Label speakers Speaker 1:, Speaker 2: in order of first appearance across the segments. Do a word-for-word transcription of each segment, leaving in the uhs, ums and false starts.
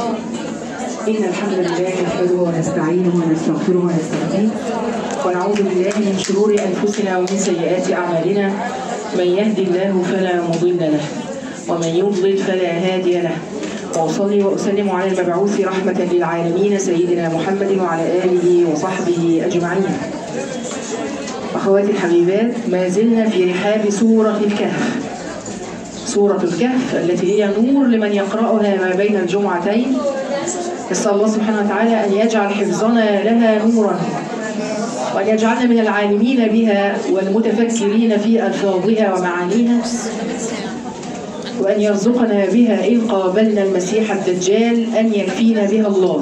Speaker 1: إن الحمد لله نحمده ونستعينه ونستغفره ونستهديه ونعوذ بالله من شرور أنفسنا ومن سيئات أعمالنا. من يهدي الله فلا مضل له ومن يضلل فلا هادي له. وأصلي وأسلم على المبعوث رحمة للعالمين سيدنا محمد وعلى آله وصحبه أجمعين. أخواتي الحبيبات، ما زلنا في رحاب سورة الكهف. سورة الكهف التي هي نور لمن يقرأها ما بين الجمعتين. نسأل الله سبحانه وتعالى أن يجعل حفظنا لها نورا، وأن يجعلنا من العالمين بها والمتفكرين في ألفاظها ومعانيها، وأن يرزقنا بها إن قابلنا المسيح الدجال أن يكفينا بها الله.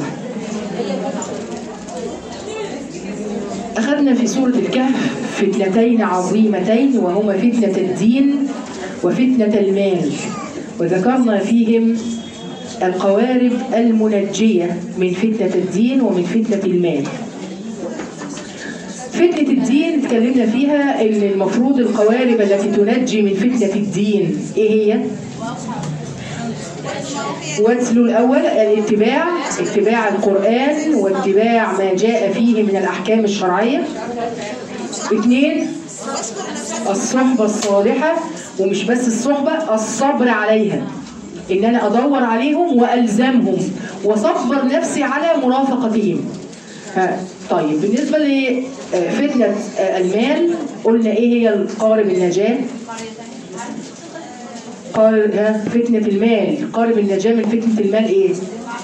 Speaker 1: أخذنا في سورة الكهف فتنتين عظيمتين، وهما فتنة الدين وفتنة المال، وذكرنا فيهم القوارب المنجية من فتنة الدين ومن فتنة المال. فتنة الدين تكلمنا فيها إن المفروض القوارب التي تنجي من فتنة الدين إيه هي؟ واتلو الأول الاتباع، اتباع القرآن واتباع ما جاء فيه من الأحكام الشرعية. اثنين، الصحبة الصالحة، ومش بس الصحبة، الصبر عليها، إن أنا أدور عليهم وألزمهم وصبر نفسي على مرافقتهم. طيب، بالنسبة لفتنة المال قلنا إيه هي القارب النجاة؟ قارب فتنة المال، قارب النجاة من فتنة المال إيه؟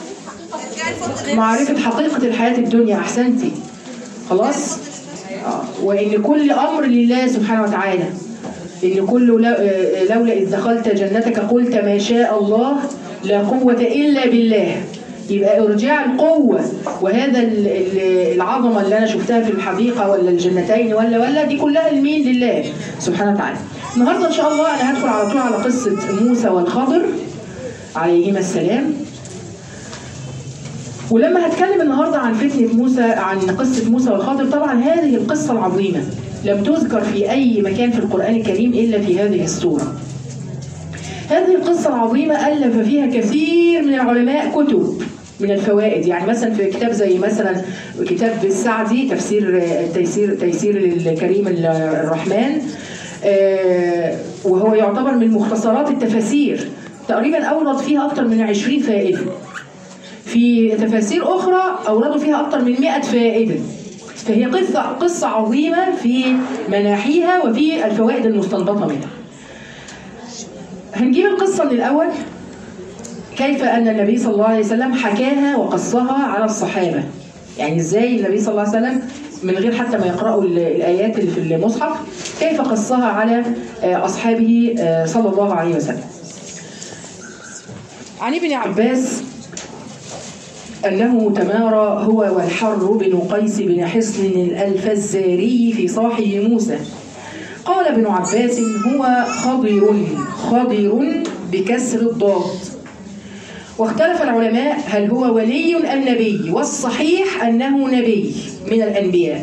Speaker 1: معرفة حقيقة الحياة الدنيا. أحسنتي، خلاص؟ آه. وإن كل أمر لله سبحانه وتعالى، إن كل لولا إذ دخلت جنتك قلت ما شاء الله لا قوة إلا بالله. يبقى ارجاع القوة، وهذا العظمة اللي أنا شفتها في الحديقة ولا الجنتين ولا ولا دي كلها لمين؟ لله سبحانه وتعالى. النهاردة إن شاء الله أنا هدخل على طول على قصة موسى والخضر عليهما السلام. ولما هتكلم النهاردة عن فتنة موسى، عن قصة موسى والخضر، طبعا هذه القصة العظيمة لم تذكر في أي مكان في القرآن الكريم إلا في هذه السورة. هذه القصة العظيمة ألف فيها كثير من العلماء كتب من الفوائد. يعني مثلا في كتاب زي مثلا كتاب السعدي تفسير تيسير تيسير الكريم الرحمن، وهو يعتبر من مختصرات التفاسير، تقريبا أورد فيها أكثر من عشرين فائدة. في تفاسير أخرى أوردوا فيها أكثر من مئة فائدة. فهي قصة قصة عظيمة في مناحيها وفي الفوائد المستنبطة منها. هنجيب القصة من الأول، كيف أن النبي صلى الله عليه وسلم حكاها وقصها على الصحابة. يعني إزاي النبي صلى الله عليه وسلم من غير حتى ما يقرأوا الآيات اللي في المصحف كيف قصها على أصحابه صلى الله عليه وسلم. عن ابن عباس أنه تمارى هو والحر بن قيس بن حصن الفزاري في صاحب موسى. قال ابن عباس هو خضر، خضر بكسر الضاد. واختلف العلماء هل هو ولي أم نبي، والصحيح أنه نبي من الأنبياء.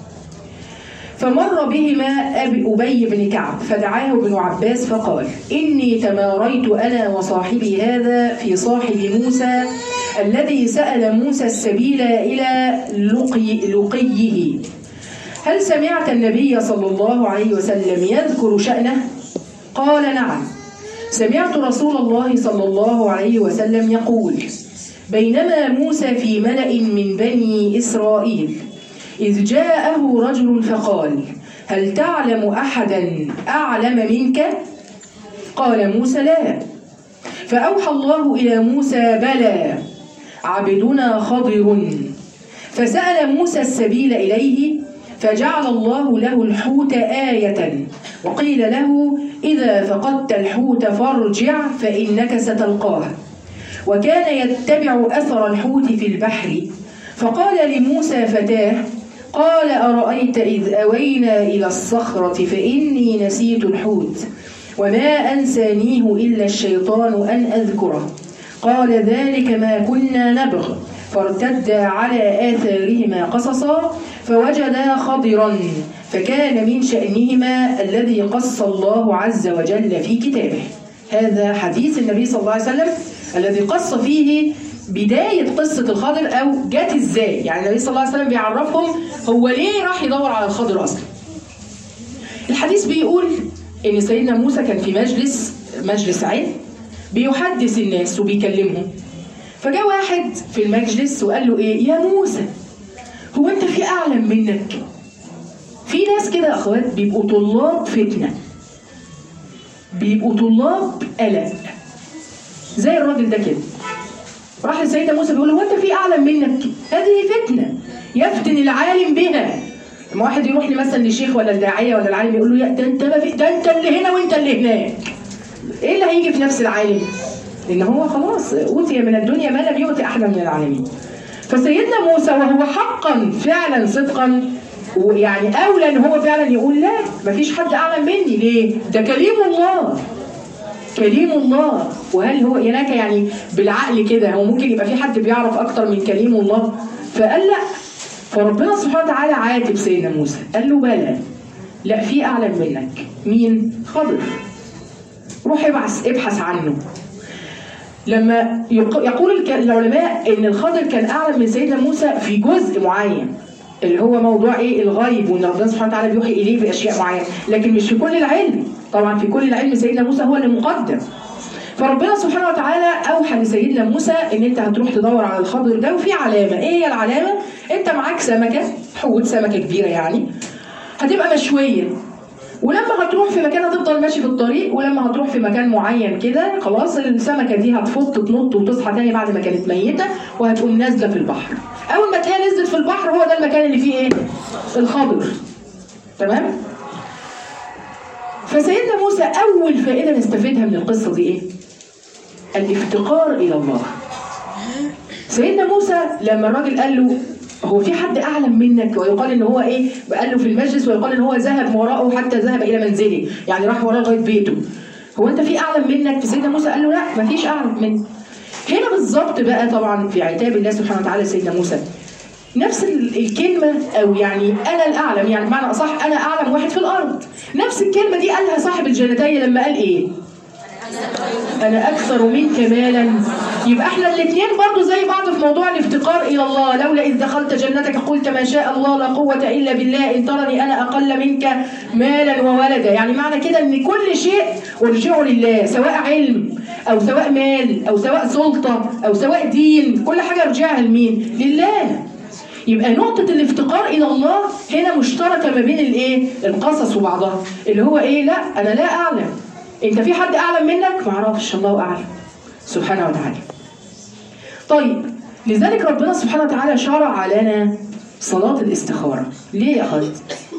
Speaker 1: فمر بهما أبي بن كعب فدعاه ابن عباس فقال إني تماريت أنا وصاحبي هذا في صاحب موسى الذي سأل موسى السبيل إلى لقي لقيه. هل سمعت النبي صلى الله عليه وسلم يذكر شأنه؟ قال نعم، سمعت رسول الله صلى الله عليه وسلم يقول بينما موسى في ملأ من بني إسرائيل إذ جاءه رجل فقال هل تعلم أحدا أعلم منك؟ قال موسى لا. فأوحى الله إلى موسى بلى عبدنا خضر. فسأل موسى السبيل إليه فجعل الله له الحوت آية، وقيل له إذا فقدت الحوت فارجع فإنك ستلقاه. وكان يتبع أثر الحوت في البحر. فقال لموسى فتاه قال أرأيت إذ أوينا إلى الصخرة فإني نسيت الحوت وما أنسانيه إلا الشيطان أن أذكره. قال ذلك ما كنا نبغ. فارتدا على آثارهما قصصا فوجدا خضرا فكان من شأنهما الذي قص الله عز وجل في كتابه. هذا حديث النبي صلى الله عليه وسلم الذي قص فيه بداية قصة الخضر أو جت إزاي. يعني النبي صلى الله عليه وسلم بيعرفهم هو ليه راح يدور على الخضر أصلا. الحديث بيقول إن سيدنا موسى كان في مجلس مجلس علم بيحدث الناس وبيكلمهم، فجاء واحد في المجلس وقال له إيه؟ يا موسى هو أنت في أعلم منك؟ في ناس كده أخوات بيبقوا طلاب فتنة، بيبقوا طلاب قلق، زي الراجل ده كده راح لسيدنا موسى بيقول له هو أنت في أعلم منك؟ هذه فتنة يفتن العالم بها. لما واحد يروح لي مثلا لشيخ ولا الداعية ولا العالم يقول له يا ده أنت ما في ده أنت اللي هنا وأنت اللي هناك، إيه اللي هيجي في نفس العالم؟ لأن هو خلاص أوتي من الدنيا ما لم يؤت أحد من العالمين. فسيدنا موسى وهو حقا فعلا صدقا ويعني أولى إن هو فعلا يقول لا مفيش حد أعلم مني. ليه؟ ده كليم الله، كليم الله. وهل هو هناك يعني بالعقل كده هو ممكن يبقى في حد بيعرف أكتر من كليم الله؟ فقال لا. فربنا سبحانه وتعالى عاتب سيدنا موسى قال له بلى، لا في أعلم منك. مين؟ خضر. روح ابحث ابحث عنه. لما يقول العلماء ان الخضر كان اعلم من سيدنا موسى في جزء معين اللي هو موضوع ايه؟ الغيب، وان ربنا سبحانه وتعالى بيوحي اليه باشياء معينه، لكن مش في كل العلم. طبعا في كل العلم سيدنا موسى هو اللي مقدم. فربنا سبحانه وتعالى اوحى لسيدنا موسى ان انت هتروح تدور على الخضر ده، وفي علامه. ايه هي العلامه؟ انت معاك سمكه، حوت سمكه كبيره يعني، هتبقى مشويه، ولما هتروح في مكان هتفضل ماشي في الطريق، ولما هتروح في مكان معين كده خلاص السمكه دي هتفط تنط وتصحى تاني بعد ما كانت ميته، وهتقوم نازله في البحر. اول ما تلاقيها نزلت في البحر هو ده المكان اللي فيه ايه؟ الخضر. تمام؟ فسيدنا موسى اول فائده نستفيدها من القصه دي ايه؟ الافتقار الى الله. سيدنا موسى لما الراجل قال له هو في حد اعلم منك، ويقال ان هو ايه؟ قال له في المجلس، ويقال ان هو ذهب وراءه حتى ذهب الى منزله، يعني راح وراه لغايه بيته. هو انت في اعلم منك؟ فسيدنا موسى قال له لا مفيش اعلم منك. هنا بالظبط بقى طبعا في عتاب الله سبحانه وتعالى سيدنا موسى نفس الكلمه، او يعني انا الاعلم، يعني بمعنى اصح انا اعلم واحد في الارض. نفس الكلمه دي قالها صاحب الجنتين لما قال ايه؟ أنا أكثر منك مالا. يبقى احنا الاثنين برضو زي بعض في موضوع الافتقار إلى الله. لولا إذ دخلت جنتك قلت ما شاء الله لا قوة إلا بالله إن ترني أنا أقل منك مالا وولدا. يعني معنى كده إن كل شيء ارجعه لله، سواء علم أو سواء مال أو سواء سلطة أو سواء دين، كل حاجة ارجعها لمين؟ لله. يبقى نقطة الافتقار إلى الله هنا مشتركة ما بين الإيه؟ القصص وبعضها، اللي هو إيه؟ لا أنا لا أعلم. انت في حد اعلم منك؟ ما اعرفش، الله اعلم سبحانه وتعالى. طيب لذلك ربنا سبحانه وتعالى شرع لنا صلاة الاستخارة. ليه يا اخوات؟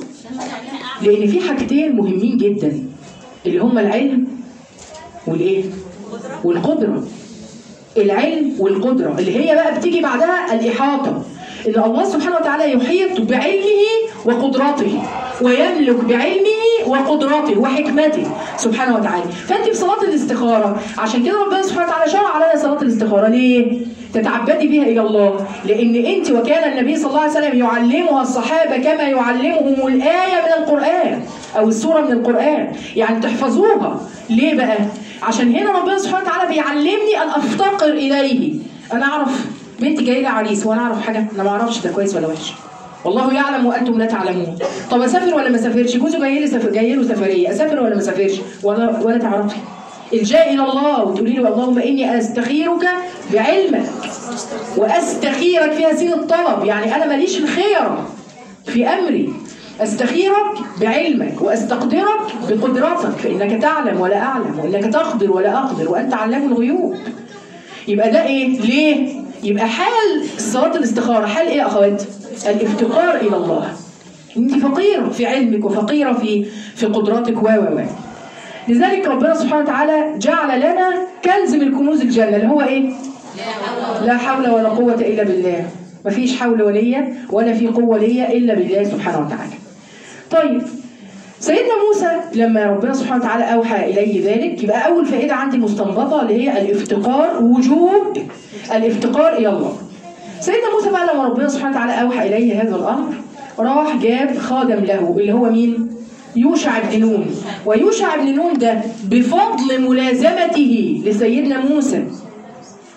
Speaker 1: لان في حاجتين مهمين جدا اللي هما العلم والايه؟ والقدرة. العلم والقدرة اللي هي بقى بتيجي بعدها الإحاطة، إن الله سبحانه وتعالى يحيط بعلمه وقدرته، ويملك بعلمه وقدرته وحكمته سبحانه وتعالى. فأنت في صلاة الاستخارة، عشان كده ربنا سبحانه وتعالى شرع لنا صلاة الاستخارة. ليه؟ تتعبدي بها إلى الله، لأن أنت وكان النبي صلى الله عليه وسلم يعلمها الصحابة كما يعلمهم الآية من القرآن أو السورة من القرآن، يعني تحفظوها. ليه بقى؟ عشان هنا ربنا سبحانه وتعالى بيعلمني أن أفتقر إليه. أنا أعرف بنتي جاي لي عريس وأنا أعرف حاجة؟ أنا ما أعرفش ده كويس ولا وحش، والله يعلم وأنتم لا تعلمون. طب أسافر ولا ما أسافرش؟ جوزي جاي لي سفر، جاي له سفرية، أسافر ولا ما أسافرش؟ ولا ولا تعرفي. الجاء إلى الله وتقولي له اللهم إني أستخيرك بعلمك وأستخيرك فيها سين الطلب، يعني أنا ماليش الخير في أمري، أستخيرك بعلمك وأستقدرك بقدرتك، فإنك تعلم ولا أعلم، وإنك تقدر ولا أقدر، وأنت علام الغيوب. يبقى ده إيه؟ ليه؟ يبقى حال صلاة الاستخارة حال إيه يا أخوات؟ الافتقار إلى الله. أنت فقيرة في علمك وفقيرة في في قدراتك و و لذلك ربنا سبحانه وتعالى جعل لنا كنز من كنوز الجنة اللي هو إيه؟ لا حول ولا قوة إلا بالله. مفيش حول ولية ولا في قوة ليا إلا بالله سبحانه وتعالى. طيب سيدنا موسى لما ربنا سبحانه وتعالى أوحى إليه ذلك، يبقى أول فائدة عندي مستنبطة اللي هي الافتقار، وجوب الافتقار إلى الله. سيدنا موسى بقى لما ربنا سبحانه وتعالى أوحى إليه هذا الأمر، راح جاب خادم له اللي هو مين؟ يوشع بن نون. ويوشع بن نون ده بفضل ملازمته لسيدنا موسى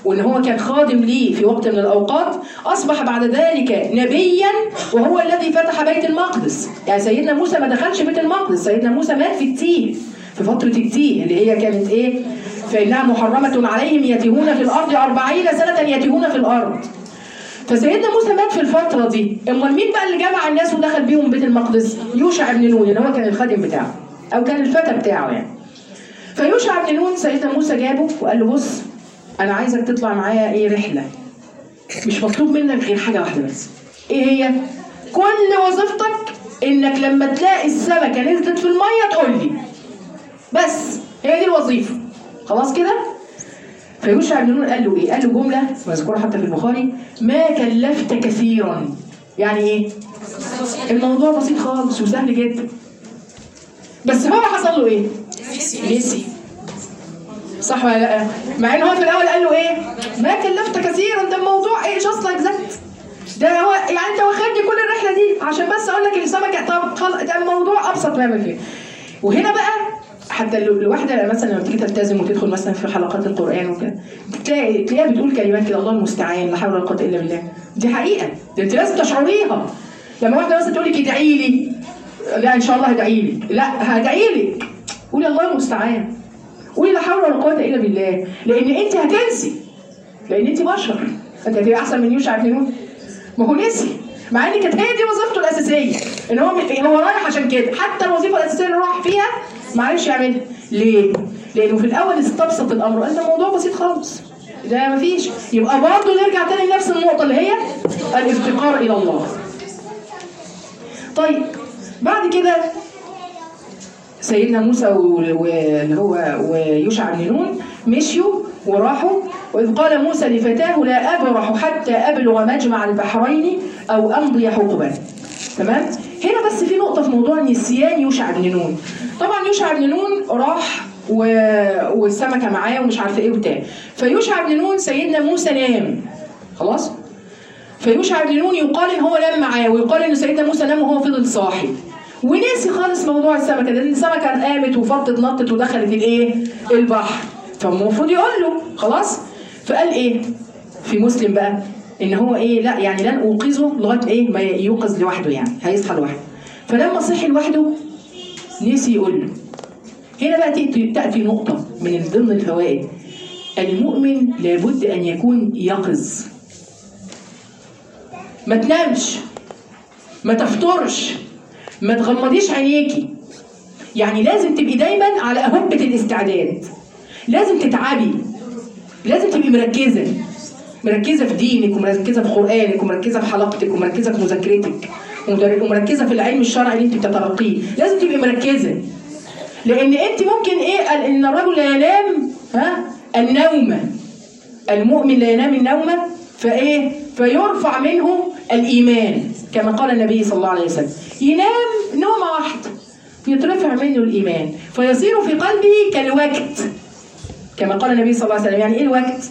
Speaker 1: وإن هو كان خادم ليه في وقت من الأوقات، أصبح بعد ذلك نبيا وهو الذي فتح بيت المقدس. يعني سيدنا موسى ما دخلش بيت المقدس، سيدنا موسى مات في التيه، في فترة التيه اللي هي كانت إيه؟ فإنها محرمة عليهم يتيهون في الأرض أربعين سنة يتيهون في الأرض. فسيدنا موسى مات في الفترة دي. أمال مين بقى اللي جمع الناس ودخل بيهم بيت المقدس؟ يوشع بن نون، اللي هو كان الخادم بتاعه أو كان الفتى بتاعه يعني. فيوشع بن نون سيدنا موسى جابه وقال له بص أنا عايزك تطلع معايا إيه رحلة، مش مطلوب منك غير حاجة واحدة بس. إيه هي؟ كل وظيفتك إنك لما تلاقي السمكة نزلت في المية تقول لي، بس هي دي الوظيفة، خلاص كده؟ فيوشع بن نون قال له ايه؟ قال له جمله مذكوره حتى في البخاري: ما كلفت كثيرا. يعني ايه؟ الموضوع بسيط خالص وسهل جدا. بس هو حصل له ايه؟ نسي. صح ولا لا؟ مع ان هو في الاول قال له ايه؟ ما كلفت كثيرا، ده الموضوع ايه؟ جاست لايك ذات. ده هو يعني انت واخدني كل الرحله دي عشان بس اقول لك السمكه. طب خلاص، ده الموضوع ابسط ما يعمل فيه. وهنا بقى حتى الواحدة مثلا لما تيجي تلتزم وتدخل مثلا في حلقات القرآن وكده، تلاقي تلاقيها بتقول كلمات كده: الله المستعان، لا حول ولا قوة إلا بالله. دي حقيقة، ده أنت لازم تشعريها. لما واحدة مثلا تقول لك ادعي لي، لا إن شاء الله هدعي لك، لا هدعي لك، قولي الله المستعان، قولي لا حول ولا قوة إلا بالله، لأن أنت هتنسي، لأن أنت بشر. أنت هتبقى أحسن من يوشع بن نون؟ ما هو نسي، مع إن كانت هي دي وظيفته الأساسية، إن هو هو رايح عشان كده. حتى الوظيفة الأساسية اللي راح فيها ما عرفش يعملها. ليه؟ لأنه في الأول استبسط الأمر، قال ده موضوع بسيط خالص، ده مفيش. يبقى برضه نرجع تاني لنفس النقطة اللي هي الافتقار إلى الله. طيب بعد كده سيدنا موسى واللي هو ويوشع بن نون مشيوا وراحوا. وإذ قال موسى لفتاه: لا أبرح حتى أبلغ مجمع البحرين أو أمضي حقبا. تمام؟ هنا بس في نقطة في موضوع نسيان يوشع بن نون. طبعا يوشع بن نون راح و... والسمكة معاه ومش عارفة ايه وبتاع. فيوشع بن نون سيدنا موسى نام خلاص. فيوشع بن نون يقال ان هو نام معاه، ويقال ان سيدنا موسى نام وهو فضل صاحي وناسي خالص موضوع السمكة، لان السمكة قامت وفطت نطت ودخلت الايه؟ البحر. فالمفروض يقول له خلاص. فقال ايه في مسلم بقى؟ ان هو ايه؟ لا يعني لن اوقظه لغايه ايه ما يوقظ لوحده، يعني هيصحى لوحده. فلما صحي لوحده نسي يقول له. هنا بقى تاتي نقطه من ضمن الفوائد: المؤمن لابد ان يكون يقظ. ما تنامش، ما تفطرش، ما تغمضيش عينيكي. يعني لازم تبقي دايما على اهبه الاستعداد، لازم تتعبي، لازم تبقي مركزه مركزه في دينك، ومركزه في قرانك، ومركزه في حلقتك، ومركزه في مذاكرتك، ومركزه في العلم الشرعي اللي انت بتتلقيه. لازم تبقي مركزه، لان انت ممكن ايه؟ ان الرجل لا ينام ها النوم، المؤمن لا ينام النوم فايه؟ فيرفع منه الايمان، كما قال النبي صلى الله عليه وسلم: ينام نومه واحده يترفع منه الايمان فيصير في قلبه كالوقت، كما قال النبي صلى الله عليه وسلم. يعني ايه الوقت؟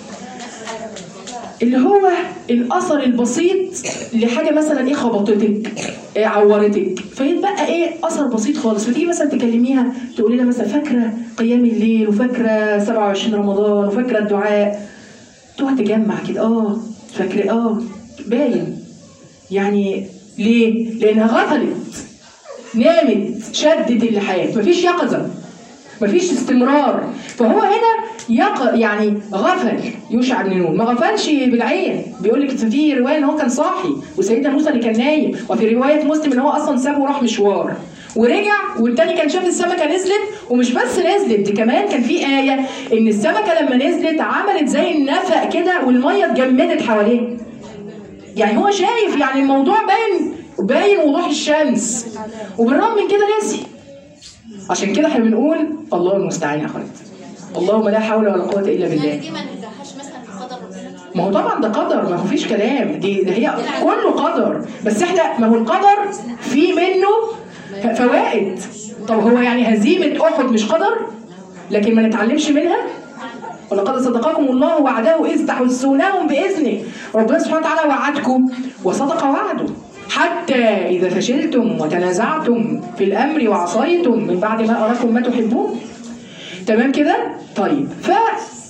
Speaker 1: اللي هو الاثر البسيط لحاجه مثلا ايه؟ خبطتك، إيه؟ عورتك، فيتبقى ايه؟ اثر بسيط خالص. فتيجي مثلا تكلميها تقولي لها مثلا: فاكره قيام الليل، وفاكره سبعة وعشرين رمضان، وفاكره الدعاء، تقعد تجمع كده. اه فاكره، اه باين. يعني ليه؟ لانها غفلت، نامت، شدت اللحاف، مفيش يقظه، مفيش استمرار. فهو هنا يق... يعني غفل يوشع بن نون، ما غفلش بالعين. بيقول لك في روايه ان هو كان صاحي وسيدنا موسى اللي كان نايم، وفي روايه مسلم ان هو اصلا سابه وراح مشوار ورجع، والتاني كان شاف السمكه نزلت. ومش بس نزلت، دي كمان كان في ايه ان السمكه لما نزلت عملت زي النفق كده والميه اتجمدت حواليه. يعني هو شايف، يعني الموضوع باين باين وضوح الشمس، وبالرغم من كده نسي. عشان كده احنا بنقول الله المستعان يا اخوات، اللهم لا حول ولا قوه الا بالله.
Speaker 2: يعني دي ما ندهاش مثلا قدر ربنا؟
Speaker 1: ما هو طبعا ده قدر، ما هو فيش كلام، دي ده هي كله قدر. بس احنا ما هو القدر في منه فوائد. طب هو يعني هزيمه احد مش قدر لكن ما نتعلمش منها؟ ولقد صدقكم الله وعده اذ تحسونهم باذنه. ربنا سبحانه وتعالى وعدكم وصدق وعده، حتى إذا فشلتم وتنازعتم في الأمر وعصيتم من بعد ما أراكم ما تحبون. تمام كده؟ طيب، ف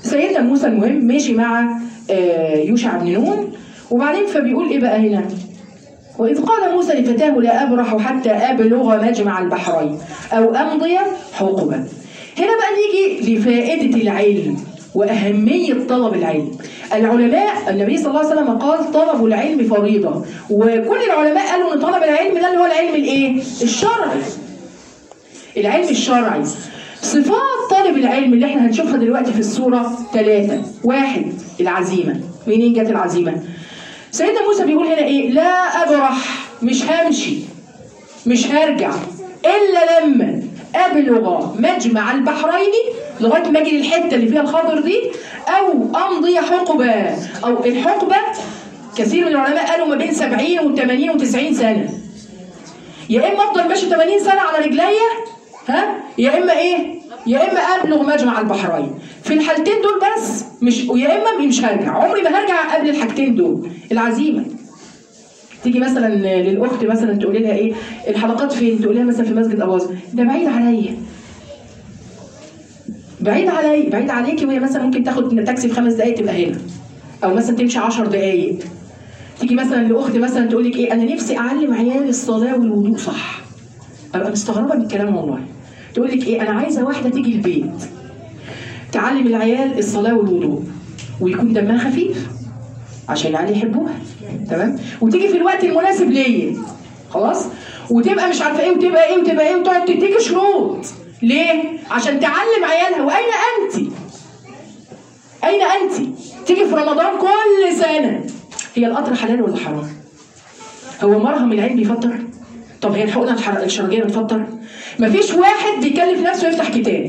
Speaker 1: سيدنا موسى المهم ماشي مع يوشع بن نون، وبعدين فبيقول ايه بقى هنا؟ وإذ قال موسى لفتاه لا أبرح حتى أبلغ مجمع البحرين أو أمضي حقبا. هنا بقى نيجي لفائدة العلم وأهمية طلب العلم. العلماء النبي صلى الله عليه وسلم قال طلب العلم فريضة، وكل العلماء قالوا ان طلب العلم ده اللي هو العلم الايه؟ الشرعي. العلم الشرعي. صفات طالب العلم اللي احنا هنشوفها دلوقتي في السورة ثلاثة. واحد، العزيمة. منين جت العزيمة؟ سيدنا موسى بيقول هنا ايه؟ لا أبرح، مش همشي مش هرجع إلا لما أبلغ مجمع البحرين، لغاية ما أجي للحتة اللي فيها الخضر دي، أو أمضي حقبة. أو الحقبة كثير من العلماء قالوا ما بين سبعين وثمانين وتسعين سنة. يا إما أفضل ماشي ثمانين سنة على رجليا، ها؟ يا إما إيه؟ يا إما أبلغ مجمع البحرين. في الحالتين دول بس، مش ويا إما مش هرجع، عمري ما هرجع قبل الحاجتين دول. العزيمة. تيجي مثلا للاخت مثلا تقولي لها ايه الحلقات فين؟ تقول لها مثلا في مسجد اباظه. ده بعيد عليا بعيد عليا بعيد عليكي، وهي مثلا ممكن تاخد تاكسي في خمس دقائق تبقى هنا، او مثلا تمشي عشر دقائق. تيجي مثلا لاخت مثلا تقول لك ايه انا نفسي اعلم عيالي الصلاه والوضوء صح. ابقى مستغربه من الكلام والله. تقول لك ايه انا عايزه واحده تيجي البيت تعلم العيال الصلاه والوضوء ويكون دمها خفيف عشان العيال يحبوها، تمام؟ وتيجي في الوقت المناسب ليا، خلاص؟ وتبقى مش عارفه ايه وتبقى ايه وتبقى ايه وتقعد تديك شروط. ليه؟ عشان تعلم عيالها. واين انت؟ اين انت؟ تيجي في رمضان كل سنه. هي القطر حلال ولا حرام؟ هو مرهم العين بيفطر؟ طب هي الحقنه الشرجيه بتفطر؟ مفيش واحد بيكلف نفسه يفتح كتاب.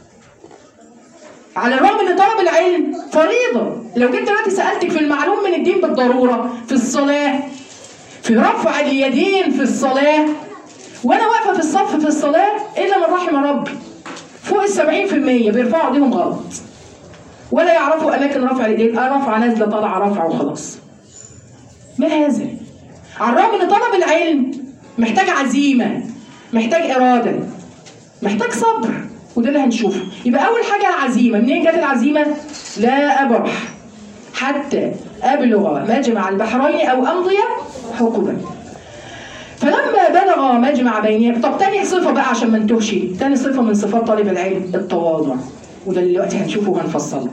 Speaker 1: على الرغم ان طلب العلم فريضه. لو جيت دلوقتي سالتك في المعلوم من الدين بالضروره، في الصلاه، في رفع اليدين في الصلاه، وانا واقفه في الصف في الصلاه الا من رحم ربي، فوق السبعين في المية بيرفعوا ايديهم غلط ولا يعرفوا اماكن رفع اليدين. اه رفعه نازله طالعه رفعه وخلاص. ما هذا؟ على الرغم ان طلب العلم محتاج عزيمه، محتاج اراده، محتاج صبر، وده اللي هنشوفه. يبقى أول حاجة العزيمة. منين جت العزيمة؟ لا أبرح حتى أبلغ مجمع البحرين أو أمضي حقبا. فلما بلغ مجمع بينهما. طب تاني صفة بقى عشان ما نتوهش، تاني صفة من صفات طالب العلم التواضع، وده اللي دلوقتي هنشوفه وهنفصله.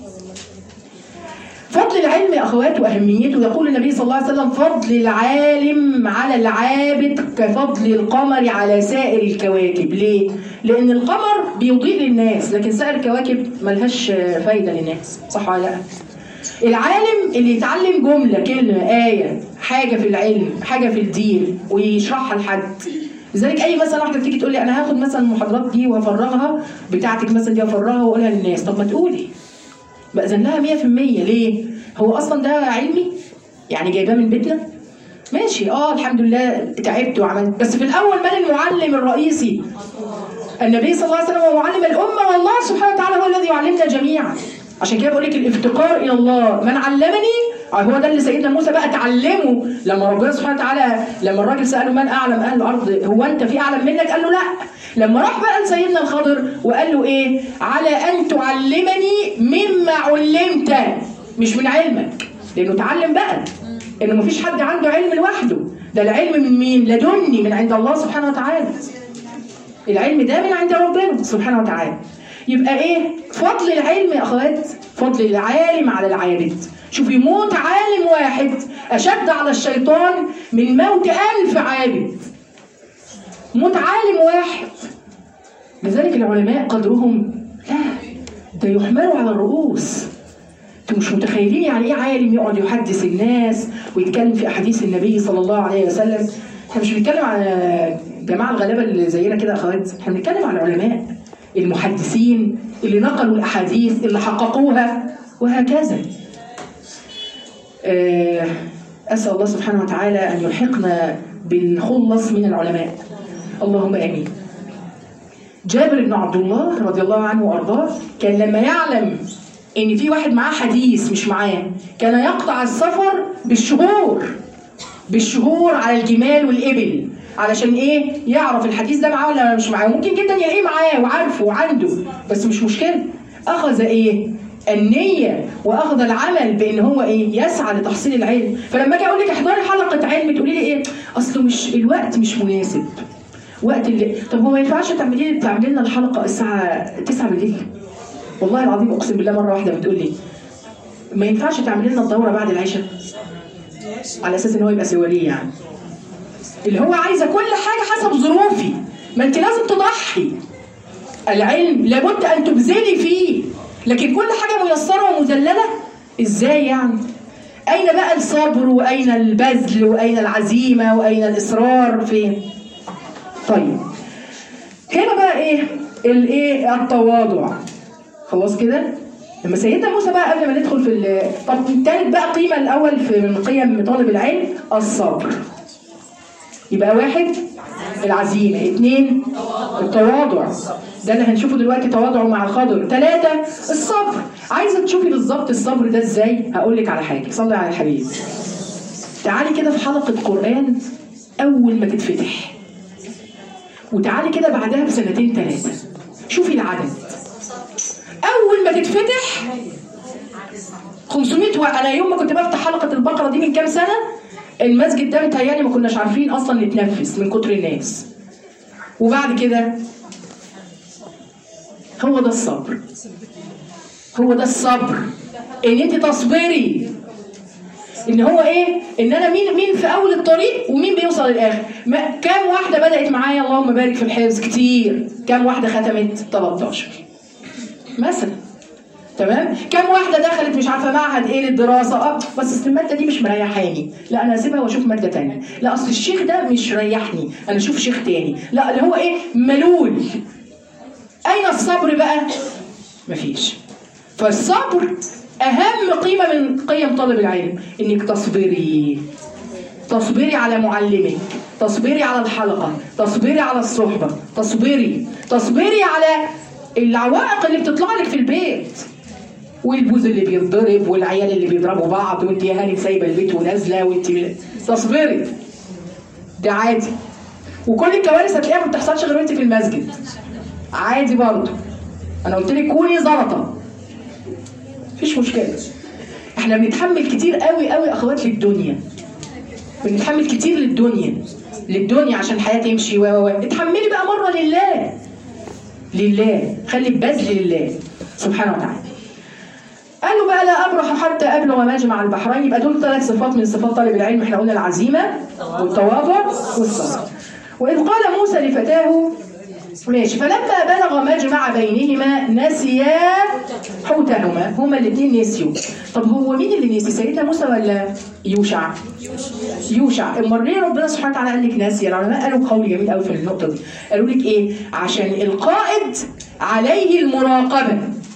Speaker 1: فضل العلم يا أخوات وأهميته، يقول النبي صلى الله عليه وسلم فضل العالم على العابد كفضل القمر على سائر الكواكب. ليه؟ لأن القمر بيضيء للناس، لكن سائر الكواكب ملهاش فايدة للناس، صح ولا لا؟ العالم اللي يتعلم جملة، كلمة، آية، حاجة في العلم، حاجة في الدين ويشرحها لحد. لذلك أي مثلا واحدة تيجي تقول لي أنا هاخد مثلا المحاضرات دي وهفرغها بتاعتك مثلا دي وأفرغها وأقولها للناس. طب ما تقولي، بأذن لها مية في المية. ليه؟ هو أصلا ده علمي؟ يعني جايباه من بيتنا؟ ماشي، اه الحمد لله تعبت وعملت، بس في الأول من المعلم الرئيسي؟ النبي صلى الله عليه وسلم هو معلم الأمة، والله سبحانه وتعالى هو الذي يعلمنا جميعا. عشان كده بقول لك الافتقار إلى الله. من علمني، هو ده اللي سيدنا موسى بقى تعلمه. لما ربنا سبحانه وتعالى لما الراجل سأله من أعلم أهل الأرض، هو أنت في أعلم منك؟ قال له لا. لما راح بقى لسيدنا الخضر وقال له إيه؟ على أن تعلمني مما علمت، مش من علمك، لأنه تعلم بقى إنه مفيش حد عنده علم لوحده، ده العلم من مين؟ لدني، من عند الله سبحانه وتعالى. العلم ده من عند ربنا سبحانه وتعالى. يبقى ايه؟ فضل العلم يا اخوات، فضل العالم على العابد. شوف، يموت عالم واحد اشد على الشيطان من موت ألف عابد. موت عالم واحد. لذلك العلماء قدرهم لا ده يحملوا على الرؤوس. انتوا مش متخيلين يعني ايه عالم يقعد يحدث الناس ويتكلم في احاديث النبي صلى الله عليه وسلم. احنا مش بنتكلم على جماعه الغلابه اللي زينا كده يا اخوات، احنا بنتكلم على العلماء المحدثين اللي نقلوا الاحاديث اللي حققوها وهكذا. اسال الله سبحانه وتعالى ان يلحقنا بالخلص من العلماء، اللهم امين. جابر بن عبد الله رضي الله عنه وارضاه كان لما يعلم ان في واحد معاه حديث مش معاه كان يقطع السفر بالشهور بالشهور على الجمال والإبل، علشان ايه؟ يعرف الحديث ده معاه ولا مش معاه. ممكن جدا يلاقيه معاه وعارفه وعنده، بس مش مشكله. اخذ ايه؟ النية واخذ العمل بان هو ايه يسعى لتحصيل العلم. فلما اجي اقول لك احضري حلقه علم تقولي لي ايه؟ اصله مش الوقت مش مناسب. وقت اللي طب هو ما ينفعش تعملي تعملي لنا الحلقه الساعه تسعة بالليل؟ والله العظيم اقسم بالله مره واحده بتقول لي ما ينفعش تعملي لنا الدوره بعد العشاء؟ على اساس ان هو يبقى سواليه يعني. اللي هو عايزه كل حاجه حسب ظروفي. ما انت لازم تضحي. العلم لابد ان تبذلي فيه، لكن كل حاجه ميسره ومذلله ازاي يعني؟ اين بقى الصبر واين البذل واين العزيمه واين الاصرار فين؟ طيب هنا بقى ايه؟ الايه؟ التواضع. خلاص كده؟ لما سيدنا موسى بقى قبل ما ندخل في طب الثالث بقى قيمه الاول في من قيم طالب العلم الصبر. يبقى واحد العزيمه، اثنين التواضع، ده اللي هنشوفه دلوقتي تواضعه مع الخضر. ثلاثه الصبر. عايزه تشوفي بالظبط الصبر ده ازاي؟ هقول لك على حاجه. صلي على الحبيب. تعالي كده في حلقه قران اول ما تتفتح، وتعالي كده بعدها بسنتين ثلاثه، شوفي العدد. اول ما تتفتح خمسمائة و... انا يوم ما كنت بفتح حلقه البقره دي من كام سنه، المسجد ده متهيألي ما كناش عارفين اصلا نتنفس من كتر الناس. وبعد كده هو ده الصبر. هو ده الصبر، ان انت تصبري. ان هو ايه؟ ان انا مين مين في اول الطريق ومين بيوصل للاخر. كام واحده بدات معايا اللهم بارك في الحفظ؟ كتير. كام واحده ختمت؟ ثلاثة عشر مثلا. تمام؟ كام واحده دخلت مش عارفه معهد ايه للدراسه؟ اه بس اصل الماده دي مش مريحاني، لا انا اسيبها واشوف ماده ثانيه. لا اصل الشيخ ده مش ريحني، انا اشوف شيخ ثاني. لا اللي هو ايه؟ ملول. اين الصبر بقى؟ مفيش. فالصبر اهم قيمه من قيم طالب العلم، انك تصبري. تصبري على معلمك، تصبري على الحلقه، تصبري على الصحبه، تصبري تصبري على العوائق اللي بتطلع لك في البيت، والبوز اللي بيتضرب والعيال اللي بيضربوا بعض وانت يا هاني سايبه البيت ونازله وانت تصبري. ده عادي. وكل الكوارث هتلاقيها ما بتحصلش غير وانت في المسجد. عادي برضه. انا قلت لك كوني زلطه. مفيش مشكله. احنا بنتحمل كتير قوي قوي اخوات للدنيا. بنتحمل كتير للدنيا. للدنيا عشان الحياه تمشي و و اتحملي بقى مره لله. لله، خلي البذل لله سبحانه وتعالى. قالوا بقى لا أبرح حتى أبلغ مجمع البحرين. يبقى دول ثلاث صفات من صفات طالب العلم. احنا قلنا العزيمة والتواضع والصبر. وإذ قال موسى لفتاه ماشي فلما بلغ مجمع بينهما نسيا حوتهما. هما الاثنين نسيوا. طب هو مين اللي نسي؟ سيدنا موسى ولا يوشع؟ يوشع. امال ليه ربنا سبحانه وتعالى قال لك ناسيا؟ العلماء قالوا قول جميل قوي في النقطه دي. قالوا لك ايه؟ عشان القائد عليه المراقبه.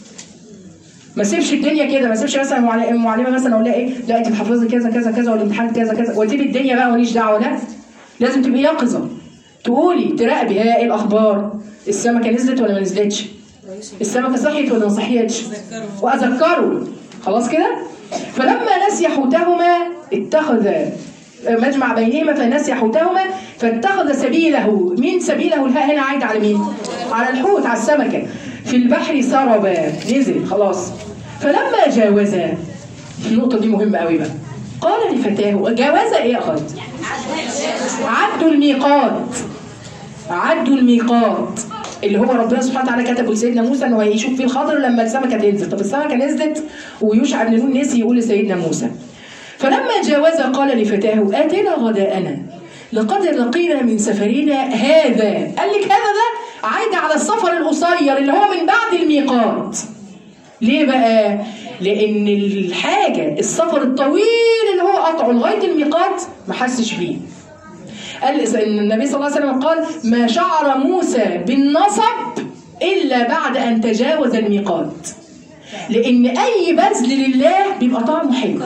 Speaker 1: ما سيبش الدنيا كده، ما سيبش مثلا المعلمه مثلا اقول لها ايه؟ لا انت بتحفظي كذا كذا كذا والامتحان كذا كذا واسيب الدنيا بقى ماليش دعوه. لا لازم تبقي يقظه، تقولي تراقبي ها ايه الاخبار؟ السمكه نزلت ولا ما نزلتش؟ السمكه صحيت ولا ما صحيتش؟ واذكره. خلاص كده؟ فلما نسي حوتهما اتخذ مجمع بينهما فنسي حوتهما فاتخذ سبيله. مين سبيله؟ الهاء هنا عايد على مين؟ على الحوت، على السمكه. في البحر سربا، نزل خلاص. فلما جاوزا، النقطه دي مهمه قوي بقى. قال لفتاه، جاوز ايه يا اخوات؟ عدوا الميقات. عدوا الميقات اللي هو ربنا سبحانه وتعالى كتبه لسيدنا موسى انه هيشوف فيه الخضر لما السمكه تنزل. طب السمكه نزلت ويوشع بن نون نسي يقول لسيدنا موسى. فلما جاوز قال لفتاه اتنا غداءنا لقد لقينا من سفرنا هذا. قال لك هذا ده عايد على السفر القصير اللي هو من بعد الميقات. ليه بقى؟ لان الحاجه السفر الطويل اللي هو قطعه لغايه الميقات ما حسش بيه. قال ان النبي صلى الله عليه وسلم قال ما شعر موسى بالنصب الا بعد ان تجاوز الميقات. لان اي بذل لله بيبقى طعمه حلو،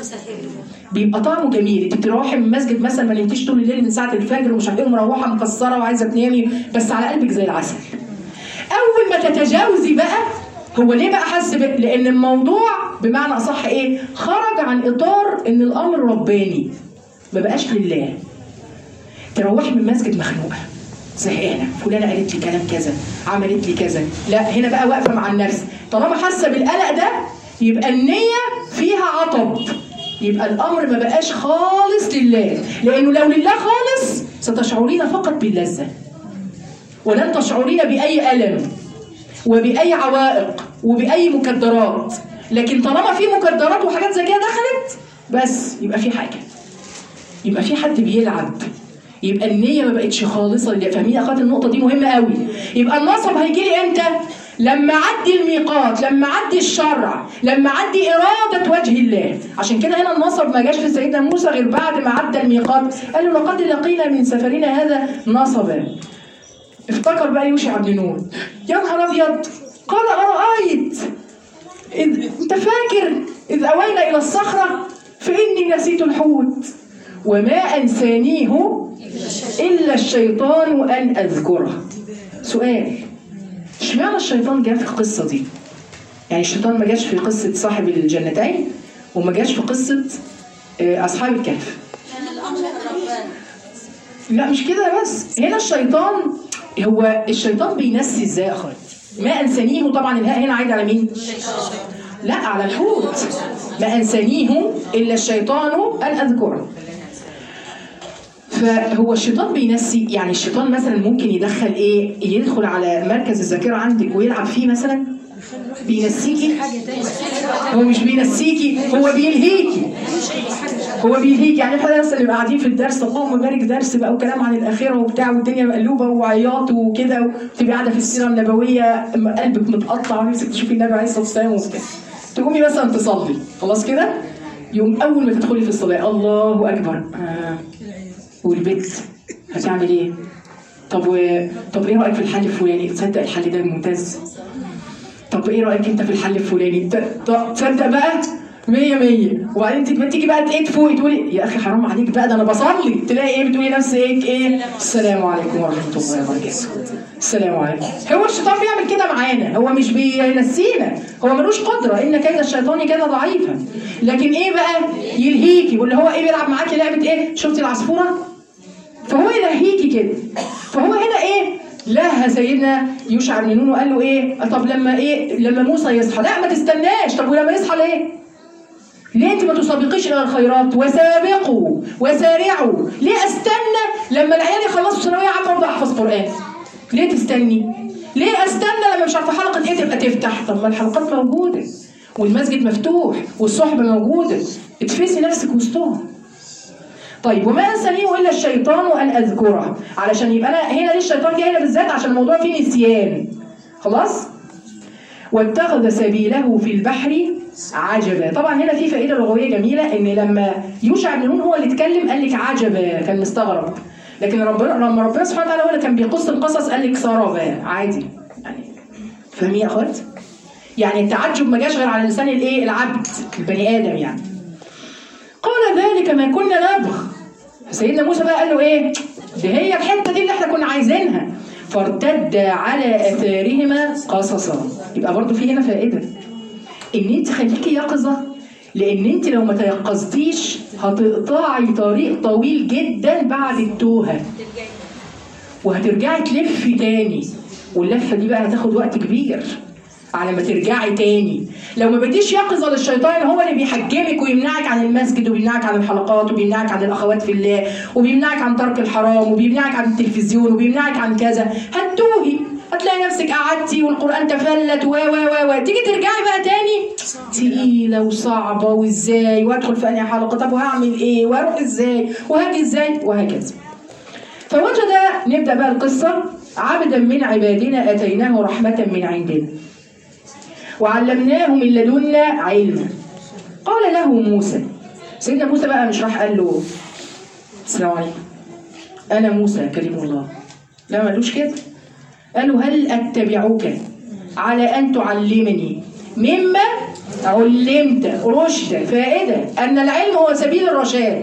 Speaker 1: بيبقى طعمه جميل. انت بتروحي من المسجد مثلا ما نمتيش طول الليل من ساعه الفجر ومش عارفه مروحه مكسره وعايزه تنامي بس على قلبك زي العسل. اول ما تتجاوزي بقى هو ليه بقى حس بك؟ لان الموضوع بمعنى اصح ايه؟ خرج عن اطار ان الامر رباني ما بقاش لله. تروحي من المسجد مخنوقه زهقانه، فلانه قالت لي كلام كذا، عملت لي كذا، لا هنا بقى واقفه مع النفس، طالما حاسه بالقلق ده يبقى النيه فيها عطب، يبقى الامر ما بقاش خالص لله، لانه لو لله خالص ستشعرين فقط باللذه ولن تشعرين باي الم وباي عوائق وباي مكدرات. لكن طالما في مكدرات وحاجات زي كده دخلت بس يبقى في حاجه، يبقى في حد بيلعب، يبقى النيه ما بقتش خالصه لله. فاهمين يا اخوات؟ النقطه دي مهمه قوي. يبقى النصب هيجي لي امتى؟ لما عدي الميقات، لما عدي الشرع، لما عدي اراده وجه الله. عشان كده هنا النصب ما جاش في سيدنا موسى غير بعد ما عدى الميقات. قال له لقد لقينا من سفرنا هذا نصبا. افتكر بقى يوشع بن نون، يا نهار ابيض، قال ارايت إذ انت فاكر اذ اوينا الى الصخره فاني نسيت الحوت وما انسانيه الا الشيطان ان اذكره. سؤال، اشمعنى الشيطان جاء في القصه دي؟ يعني الشيطان ما جاش في قصه صاحب الجنتين وما جاش في قصه اصحاب الكهف. لا مش كده بس، هنا الشيطان، هو الشيطان بينسي ازاي يا اخواتي؟ ما انسانيه، طبعا الهاء هنا عايد على مين؟ لا على الحوت. ما انسانيه الا الشيطان ان اذكره. فهو الشيطان بينسي، يعني الشيطان مثلا ممكن يدخل ايه؟ يدخل على مركز الذاكره عندك ويلعب فيه مثلا، بينسيكي. هو مش بينسيكي، هو بيلهيكي. هو بيلهيكي. يعني احنا مثلا نبقى قاعدين في الدرس، اللهم بارك درس بقى وكلام عن الاخره وبتاع والدنيا مقلوبه وعياط وكده، وتبقي قاعده في السيره النبويه قلبك متقطع ونفسك تشوفي النبي عليه الصلاه والسلام وبتاع، تقومي مثلا تصلي خلاص كده، يوم اول ما تدخلي في الصلاه الله اكبر، آه. والبيت هتعمل ايه؟ طب و... طب ايه رايك في الحل الفلاني؟ تصدق الحل ده ممتاز. طب ايه رايك انت في الحل الفلاني؟ تصدق بقى مية مية. وبعدين تيجي بقى ايه تفوقي تقولي يا اخي حرام عليك بقى، ده انا بصلي. تلاقي ايه؟ بتقولي نفسك ايه؟ السلام عليكم ورحمه الله وبركاته. السلام عليكم. هو الشيطان بيعمل كده معانا، هو مش بينسينا، هو ملوش قدره، ان كيد الشيطان كده ضعيفا. لكن ايه بقى؟ يلهيكي. واللي هو ايه؟ بيلعب معاكي لعبه ايه؟ شفتي العصفوره؟ فهو يلهيكي كده. فهو هنا ايه؟ لها سيدنا يوشع بن نون وقال له ايه؟ طب لما ايه؟ لما موسى يصحى، لا ما تستناش. طب ولما يصحى ليه؟ ليه انت ما تسابقيش الى الخيرات؟ وسابقوا وسارعوا. ليه استنى لما العيال يخلصوا ثانويه عامه وابدا احفظ قران؟ ليه تستني؟ ليه استنى لما مش عارفه حلقه ايه تبقى تفتح؟ طب ما الحلقات موجوده والمسجد مفتوح والصحبه موجوده، اتفسي نفسك وسطهم. طيب وما انسانيه الا الشيطان ان اذكره. علشان يبقى انا هنا ليه الشيطان جاي هنا بالذات؟ عشان الموضوع فيه نسيان. خلاص؟ واتخذ سبيله في البحر عجبا. طبعا هنا في فائده لغويه جميله، ان لما يوشع بن نون هو اللي اتكلم قال لك عجبا، كان مستغرب. لكن ربنا لما ربنا سبحانه وتعالى هو اللي كان بيقص القصص قال لك سربا، عادي. يعني فاهمين يا اخوات؟ يعني التعجب ما جاش غير على لسان الايه؟ العبد، البني ادم يعني. قال ذلك ما كنا نبغ. سيدنا موسى بقى قال له ايه؟ دي هي الحته دي اللي احنا كنا عايزينها. فارتد على اثارهما قصصا. يبقى برضو في هنا فائده، ان انت خليكي يقظه، لان انت لو ما تيقظتيش هتقطعي طريق طويل جدا بعد التوهه، وهترجعي تلفي تاني، واللفه دي بقى هتاخد وقت كبير على ما ترجعي تاني. لو ما بديش يقظه للشيطان هو اللي بيحجمك ويمنعك عن المسجد وبيمنعك عن الحلقات وبيمنعك عن الاخوات في الله وبيمنعك عن ترك الحرام وبيمنعك عن التلفزيون وبيمنعك عن كذا، هتتوهي، هتلاقي نفسك قعدتي والقران تفلت و و و تيجي ترجعي بقى تاني تقيله وصعبه، وازاي وادخل في انهي حلقه، طب وهعمل ايه واروح ازاي وهاجي ازاي وهكذا. فوجد، نبدا بقى القصه، عبدا من عبادنا اتيناه رحمه من عندنا وعلمناه من لدنا علما. قال له موسى، سيدنا موسى بقى مش راح قال له السلام عليكم انا موسى كريم الله، لا ما قالوش كده. قال له هل اتبعك على ان تعلمني مما علمت رشدا. فائده ان العلم هو سبيل الرشاد.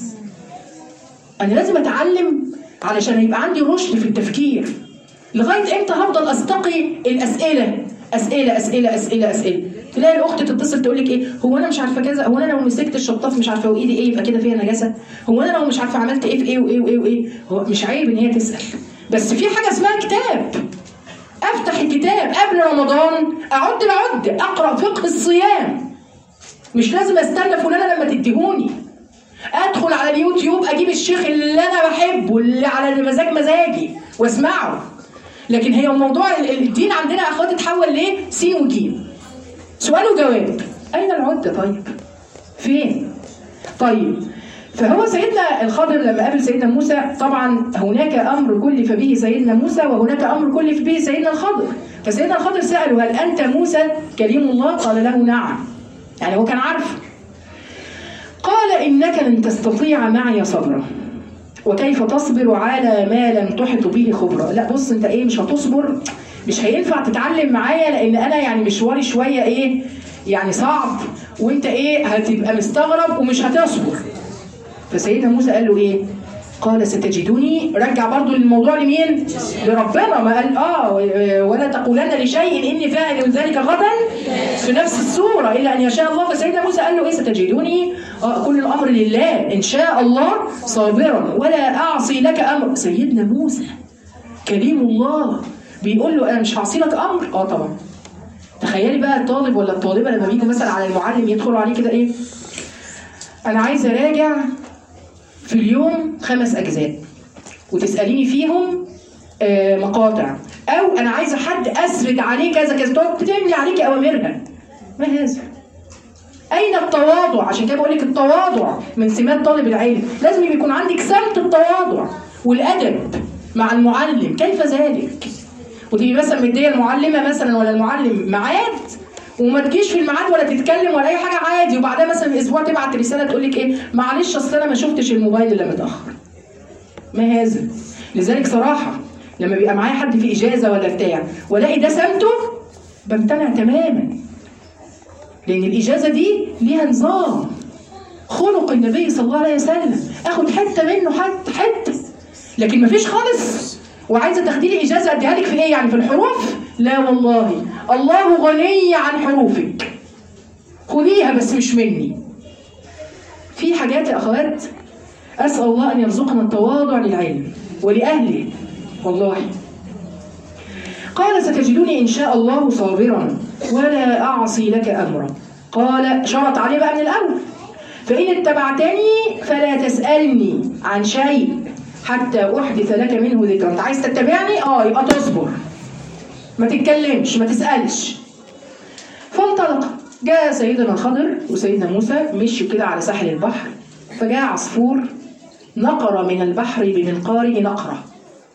Speaker 1: انا لازم اتعلم علشان يبقى عندي رشد في التفكير. لغايه امتى هفضل استقي الاسئله اسئله اسئله اسئله اسئله؟ تلاقي الاخت تتصل تقول لك ايه؟ هو انا مش عارفه كذا، هو انا لو مسكت الشطاف مش عارفه وايدي ايه يبقى كده فيها نجاسه؟ هو انا لو مش عارفه عملت ايه في ايه وايه وايه وايه؟ هو مش عيب ان هي تسال، بس في حاجه اسمها كتاب. افتح الكتاب قبل رمضان اعد بعد اقرا فقه الصيام، مش لازم استنى فلانه لما تديهوني. ادخل على اليوتيوب اجيب الشيخ اللي انا بحبه اللي على مزاج مزاجي واسمعه. لكن هي موضوع الدين عندنا يا اخواتي اتحول ليه؟ سين وجيم، سؤال وجواب. اين العده طيب؟ فين؟ طيب فهو سيدنا الخضر لما قابل سيدنا موسى، طبعا هناك امر كلف به سيدنا موسى وهناك امر كلف به سيدنا الخضر. فسيدنا الخضر ساله هل انت موسى كليم الله؟ قال له نعم، يعني هو كان عارف. قال انك لن تستطيع معي صبرا، وكيف تصبر على ما لم تحط به خبرا. لا بص انت ايه، مش هتصبر، مش هينفع تتعلم معايا لان انا يعني مشواري شويه ايه يعني صعب، وانت ايه هتبقى مستغرب ومش هتصبر. فسيدنا موسى قال له ايه؟ قال ستجدني، رجع برضو الموضوع لمين؟ لربنا. ما قال اه ولا تقولن لشيء اني فاعل ذلك غدا في نفس السوره الا ان يشاء الله. فسيدنا موسى قال له ايه؟ ستجدني، آه كل الامر لله ان شاء الله صابرا ولا اعصي لك امر. سيدنا موسى كليم الله بيقول له انا مش هعصي لك امر. اه طبعا. تخيلي بقى الطالب ولا الطالبه لما بيجوا مثلا على المعلم يدخلوا عليه كده ايه؟ انا عايز اراجع في اليوم خمس أجزاء وتسأليني فيهم آه مقاطع، أو أنا عايزة حد أسرد عليه كذا كذا، تقعد تملي عليك أوامرها. ما هذا؟ أين التواضع؟ عشان كده بقول لك التواضع من سمات طالب العلم، لازم يكون عندك سمت التواضع والأدب مع المعلم. كيف ذلك؟ وتيجي مثلا مدية المعلمة مثلا ولا المعلم ميعاد وما تجيش في الميعاد ولا تتكلم ولا اي حاجه عادي، وبعدها مثلا اسبوع تبعت رساله تقول لك ايه؟ معلش اصل انا ما شفتش الموبايل الا متاخر. ما هذا؟ لذلك صراحه لما بيبقى معايا حد في اجازه ولا بتاع والاقي ده سمته بمتنع تماما، لان الاجازه دي ليها نظام خلق النبي صلى الله عليه وسلم، اخد حته منه حته حته. لكن ما فيش خالص وعايزه تاخدي لي اجازه اديها لك في ايه؟ يعني في الحروف؟ لا والله، الله غني عن حروفك، خديها بس مش مني. في حاجات يا اخوات اسال الله ان يرزقنا التواضع للعلم ولاهله والله. قال ستجدني ان شاء الله صابرا ولا اعصي لك امرا. قال شرط عليه بقى من الاول، فان اتبعتني فلا تسالني عن شيء حتى احدث لك منه ذكرا. انت عايز تتبعني؟ اه يبقى تصبر، ما تتكلمش، ما تسالش. فانطلق. جاء سيدنا الخضر وسيدنا موسى مشوا كده على ساحل البحر، فجاء عصفور نقر من البحر بمنقاره نقره.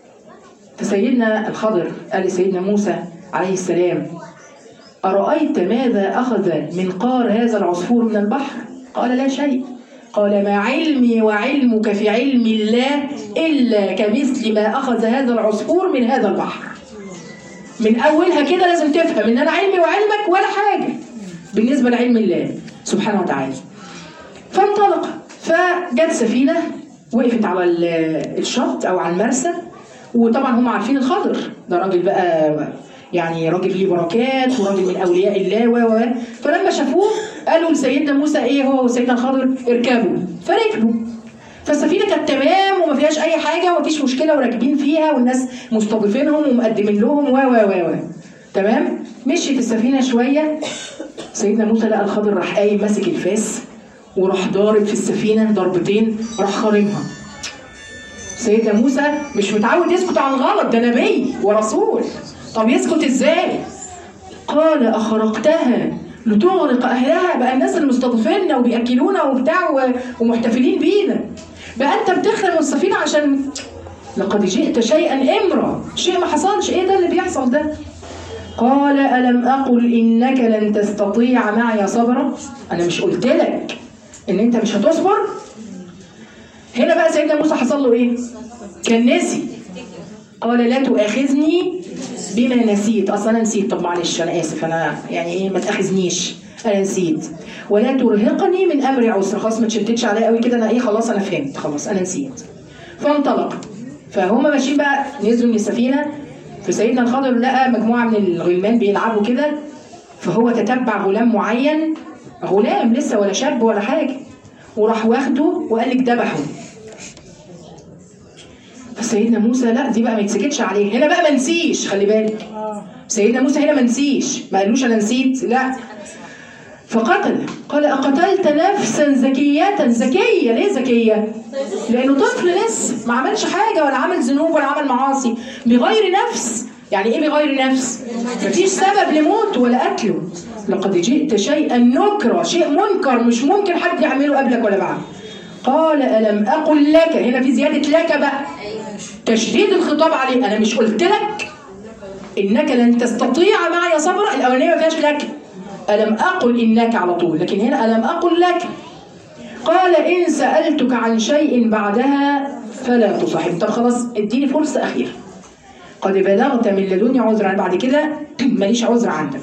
Speaker 1: فسيدنا الخضر قال لسيدنا موسى عليه السلام أرأيت ماذا أخذ منقار هذا العصفور من البحر؟ قال لا شيء. قال ما علمي وعلمك في علم الله إلا كمثل ما أخذ هذا العصفور من هذا البحر. من أولها كده لازم تفهم إن أنا علمي وعلمك ولا حاجة بالنسبة لعلم الله سبحانه وتعالى. فانطلق. فجت سفينة وقفت على الشط أو على المرسى، وطبعا هم عارفين الخضر ده راجل بقى يعني راجل ليه بركات وراجل من أولياء الله و فلما شافوه قالوا لسيدنا موسى إيه هو وسيدنا الخضر اركبوا. فركبوا. فالسفينة كانت تمام وما فيهاش أي حاجة وما فيش مشكلة وراكبين فيها والناس مستضيفينهم ومقدمين لهم و و و تمام. مشيت السفينة شوية، سيدنا موسى لقى الخضر راح قايم ماسك الفاس وراح ضارب في السفينة ضربتين، راح خارمها. سيدنا موسى مش متعود يسكت عن غلط، ده نبي ورسول، طب يسكت ازاي؟ قال أخرقتها لتغرق أهلها. بقى الناس المستضيفيننا وبيأكلونا وبتاع ومحتفلين بينا، بقى أنت بتخرم السفينة عشان لقد جئت شيئا إمرا، شيء ما حصلش. إيه ده اللي بيحصل ده؟ قال ألم أقل إنك لن تستطيع معي صبرا؟ أنا مش قلت لك إن أنت مش هتصبر؟ هنا بقى سيدنا موسى حصل له إيه؟ كان نسي. قال لا تؤاخذني بما نسيت، أصلا أنا نسيت، طب معلش أنا آسف، أنا يعني إيه ما تأخذنيش، أنا نسيت. ولا ترهقني من أمري عسر، خلاص ما تشتتش عليا قوي كده، أنا إيه خلاص أنا فهمت، خلاص أنا نسيت. فانطلق. فهم ماشيين بقى، نزلوا من السفينة، فسيدنا الخضر لقى مجموعة من الغلمان بيلعبوا كده، فهو تتبع غلام معين، غلام لسه ولا شاب ولا حاجة، وراح واخده وقال لك ذبحه. سيدنا موسى لا دي بقى ما يتسكتش عليه، هنا بقى ما نسيش، خلي بالك سيدنا موسى هنا ما نسيش، ما قالوش انا نسيت، لا. فقتل، قال اقتلت نفسا زكية، زكية ليه زكية؟ لانه طفل لسه ما عملش حاجة ولا عمل ذنوب ولا عمل معاصي، بغير نفس. يعني ايه بغير نفس؟ مفيش سبب لموت ولا قتله. لقد جئت شيئا نكرا، شيء منكر مش ممكن حد يعمله قبلك ولا بعد. قال ألم أقل لك، هنا في زيادة لك بقى، تشديد الخطاب عليه، أنا مش قلت لك إنك لن تستطيع معي صبرا؟ الأولانية ما فيهاش لك، ألم أقل إنك على طول، لكن هنا ألم أقل لك. قال إن سألتك عن شيء بعدها فلا تصاحب. طب خلاص اديني فرصة أخيرة، قد بلغت من لدني عذرا، بعد كده ماليش عذر عندك.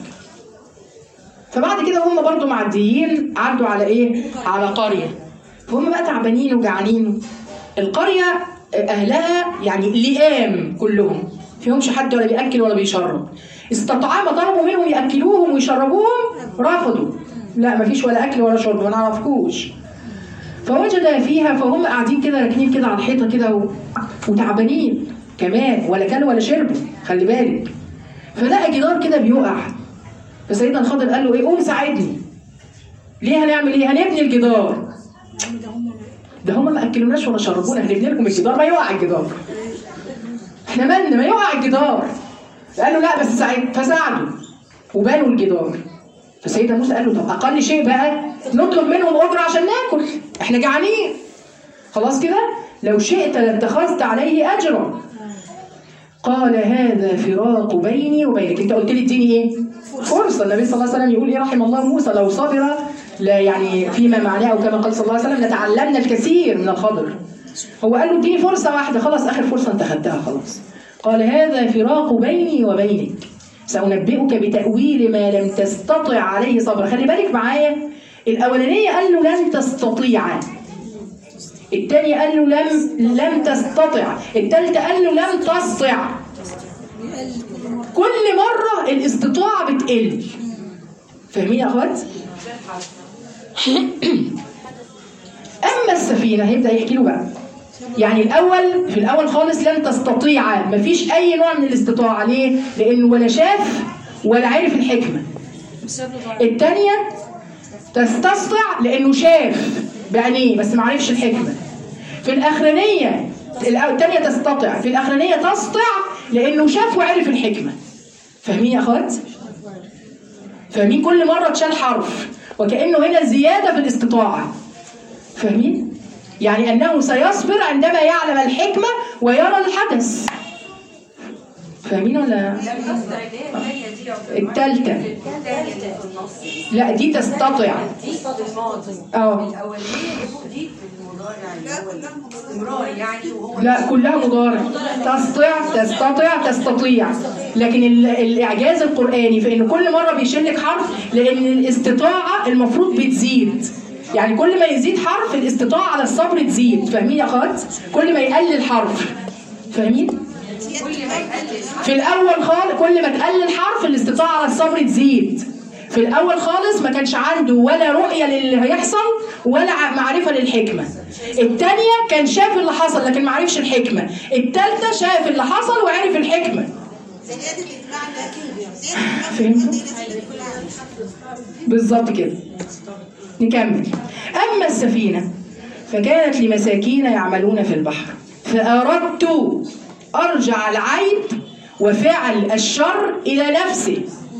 Speaker 1: فبعد كده هم برضو معديين، عدوا على إيه؟ على قرية، فهم بقى تعبانين وجعانين. القرية أهلها يعني لئام كلهم، فيهمش حد ولا بيأكل ولا بيشرب. استطعام طلبوا منهم يأكلوهم ويشربوهم، رفضوا، لا مفيش ولا أكل ولا شرب ما نعرفكوش. فوجد فيها، فهم قاعدين كده راكنين كده على الحيطة كده و... وتعبانين كمان، ولا كلوا ولا شربوا، خلي بالك. فلقى جدار كده بيقع، فسيدنا الخضر قال له ايه؟ قوم ساعدني. ليه هنعمل ايه؟ هنبني الجدار. ده هم ما اكلوناش ولا شربونا، هنبني لكم الجدار، ما يقع الجدار، احنا مالنا، ما يقع الجدار. قال له لا بس ساعد، فساعدوا وبنوا الجدار. فسيدنا موسى قال له طب اقل شيء بقى نطلب منهم اجره عشان ناكل، احنا جعانين خلاص كده، لو شئت لاتخذت عليه اجرا. قال هذا فراق بيني وبينك، انت قلت لي اديني ايه؟ فرصه. النبي صلى الله عليه وسلم يقول ايه؟ رحم الله موسى لو صبر، لا يعني فيما معناه، او كما قال صلى الله عليه وسلم لتعلمنا الكثير من الخضر. هو قال له اديني فرصه واحده، خلاص اخر فرصه انت خدتها خلاص. قال هذا فراق بيني وبينك، سأنبئك بتأويل ما لم تستطع عليه صبرا. خلي بالك معايا، الأولانية قال له لن تستطيع، الثانية قال له لم لم تستطع، الثالثة قال له لم تستطع. كل مرة الاستطاعة بتقل، فاهمين يا أخوات؟ أما السفينة هيبدأ يحكي له بقى، يعني الأول في الأول خالص لن تستطيع، مفيش أي نوع من الاستطاعة، ليه؟ لأنه ولا شاف ولا عرف الحكمة. الثانية تستطيع لأنه شاف بعينيه بس ما عرفش الحكمة. في الأخرانية الثانية تستطيع، في الأخرانية تستطيع لأنه شاف وعرف الحكمة. فاهمين يا أخوات؟ فاهمين؟ كل مرة تشال حرف، وكأنه هنا زيادة في الاستطاعة. فاهمين؟ يعني أنه سيصبر عندما يعلم الحكمة ويرى الحدث. فاهمين ولا؟ الثالثة لا دي تستطيع. اه لا كلها مضارع، تستطيع تستطيع تستطيع. لكن الإعجاز القرآني في إن كل مرة بيشيلك حرف، لأن الاستطاعة المفروض بتزيد، يعني كل ما يزيد حرف الاستطاعة على الصبر تزيد. فاهمين يا أخوات؟ كل ما يقلل حرف، فاهمين؟ في الأول خالص كل ما تقلل حرف الاستطاعة على الصبر تزيد. في الأول خالص ما كانش عنده ولا رؤية للي هيحصل ولا معرفة للحكمة. الثانية كان شاف اللي حصل لكن ما عرفش الحكمة. الثالثة شاف اللي حصل وعرف الحكمة. فهمتوا؟ بالظبط كده. نكمل. أما السفينة فكانت لمساكين يعملون في البحر فأردت أرجع العيب وفعل الشر إلى نفسي.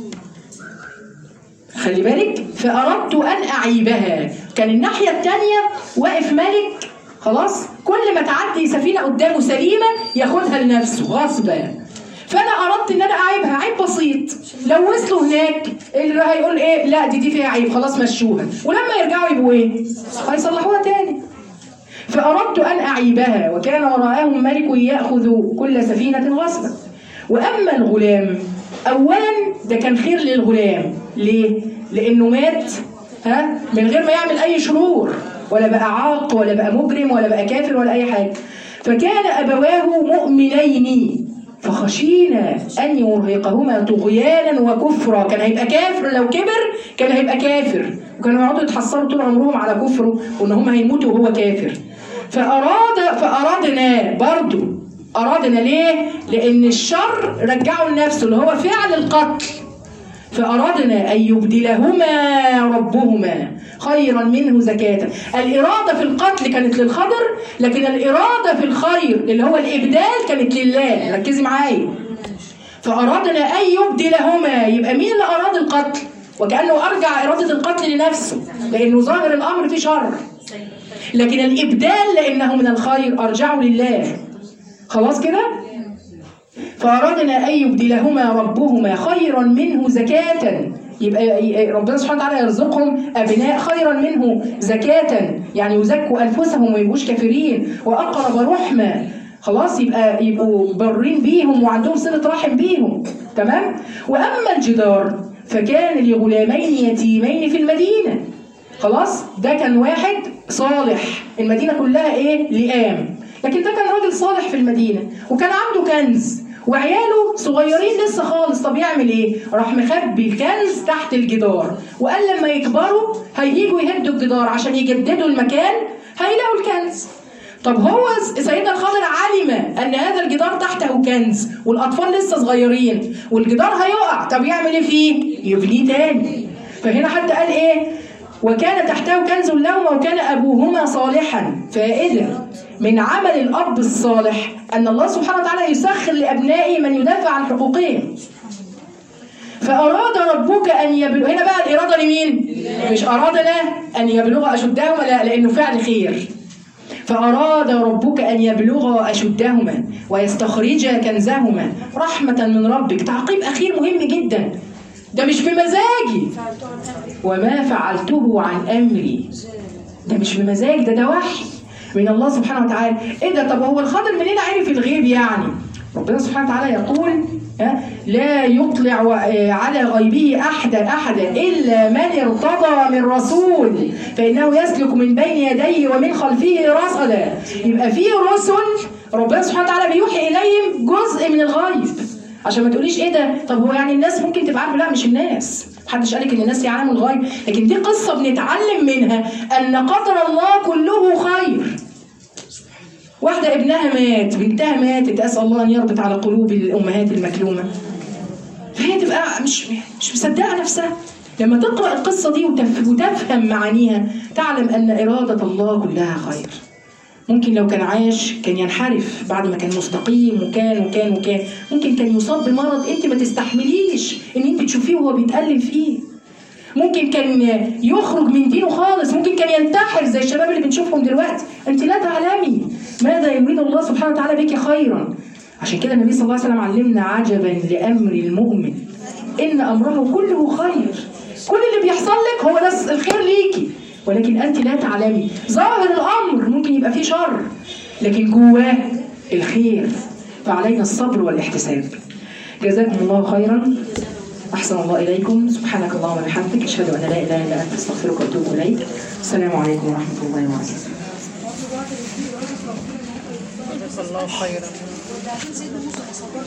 Speaker 1: خلي بالك، فأردت أن أعيبها. كان الناحية الثانية واقف ملك خلاص، كل ما تعدي سفينة قدامه سليمة ياخدها لنفسه غصبا. فأنا أردت إن أنا أعيبها عيب بسيط، لو وصلوا هناك اللي هيقول إيه؟ لا دي دي فيها عيب خلاص مشوها، ولما يرجعوا يبقوا إيه؟ هيصلحوها تاني. فأردت أن أعيبها وكان وراءهم ملك يأخذ كل سفينة غصبا. وأما الغلام، أولا ده كان خير للغلام. ليه؟ لأنه مات ها من غير ما يعمل أي شرور، ولا بقى عاق ولا بقى مجرم ولا بقى كافر ولا أي حاجة. فكان أبواه مؤمنين فخشينا أن يرهقهما طغيانا وكفرا. كان هيبقى كافر لو كبر، كان هيبقى كافر، وكانوا يقعدوا يتحسروا طول عمرهم على كفره وإن هم هيموتوا وهو كافر. فأراد فأردنا برضو أرادنا ليه؟ لأن الشر رجعه لنفسه اللي هو فعل القتل. فأرادنا أن يبدلهما ربهما خيرا منه زكاة. الإرادة في القتل كانت للخضر، لكن الإرادة في الخير اللي هو الإبدال كانت لله. ركزي معايا. فأرادنا أن يبدلهما، يبقى مين اللي أراد القتل؟ وكأنه أرجع إرادة القتل لنفسه لأنه ظاهر الأمر فيه شر، لكن الإبدال لأنه من الخير أرجعه لله. خلاص كده؟ فأرادنا أن يبدلهما ربهما خيرا منه زكاة، يبقى ربنا سبحانه وتعالى يرزقهم أبناء خيرا منه زكاة، يعني يزكوا أنفسهم وما يبقوش كافرين، وأقرب رحمة. خلاص، يبقى يبقوا برين بيهم وعندهم صلة رحم بيهم. تمام؟ وأما الجدار فكان لغلامين يتيمين في المدينة. خلاص، ده كان واحد صالح، المدينة كلها إيه؟ لئام، لكن ده كان راجل صالح في المدينة وكان عنده كنز وعياله صغيرين لسه خالص. طب يعمل ايه؟ راح مخبي الكنز تحت الجدار، وقال لما يكبروا هييجوا يهدوا الجدار عشان يجددوا المكان هيلاقوا الكنز. طب هو سيدنا الخضر علم ان هذا الجدار تحته كنز والاطفال لسه صغيرين والجدار هيقع، طب يعمل ايه فيه؟ يبنيه تاني. فهنا حتى قال ايه؟ وكان تحته كنز لهما وكان ابوهما صالحا. فائده من عمل الأب الصالح أن الله سبحانه وتعالى يسخر لأبنائه من يدافع عن حقوقهم. فأراد ربك أن يبلغ، هنا بقى الإرادة لمين؟ مش أرادنا أن يبلغ أشدهما، لا، لأنه فعل خير. فأراد ربك أن يبلغ أشدهما ويستخرج كنزهما رحمة من ربك. تعقيب أخير مهم جدا، ده مش بمزاجي، وما فعلته عن أمري. ده مش بمزاج، ده ده وحي من الله سبحانه وتعالى. ايه ده؟ طب هو الخضر منين عرف الغيب يعني؟ ربنا سبحانه وتعالى يقول لا يطلع على غيبه احدا احدا الا من ارتضى من رسول فانه يسلك من بين يديه ومن خلفه رصدا. يبقى في رسل ربنا سبحانه وتعالى بيوحي اليهم جزء من الغيب، عشان ما تقوليش ايه ده؟ طب هو يعني الناس ممكن تبقى عارفه؟ لا، مش الناس، محدش قالك ان الناس يعلموا الغيب، لكن دي قصه بنتعلم منها ان قدر الله كله خير. واحدة ابنها مات، بنتها ماتت، أسأل الله أن يربط على قلوب الأمهات المكلومة، فهي تبقى مش مش مصدقة نفسها. لما تقرأ القصة دي وتفهم معانيها تعلم أن إرادة الله كلها خير. ممكن لو كان عايش كان ينحرف بعد ما كان مستقيم وكان وكان وكان ممكن كان يصاب بمرض أنت ما تستحمليش إن أنت تشوفيه وهو بيتألم فيه. ممكن كان يخرج من دينه خالص، ممكن كان ينتحر زي الشباب اللي بنشوفهم دلوقتي. انت لا تعلمي ماذا يريد الله سبحانه وتعالى بك خيرا. عشان كده النبي صلى الله عليه وسلم علمنا عجبا لامر المؤمن ان امره كله خير. كل اللي بيحصل لك هو ده الخير ليكي، ولكن انت لا تعلمي. ظاهر الامر ممكن يبقى فيه شر لكن جواه الخير، فعلينا الصبر والاحتساب. جزاكم الله خيرا، أحسن الله إليكم. سبحانك اللهم وبحمدك، أشهد أن لا إله إلا أنت، أستغفرك وأتوب إليك. السلام عليكم ورحمة الله وبركاته.
Speaker 3: جزاك الله خيرا.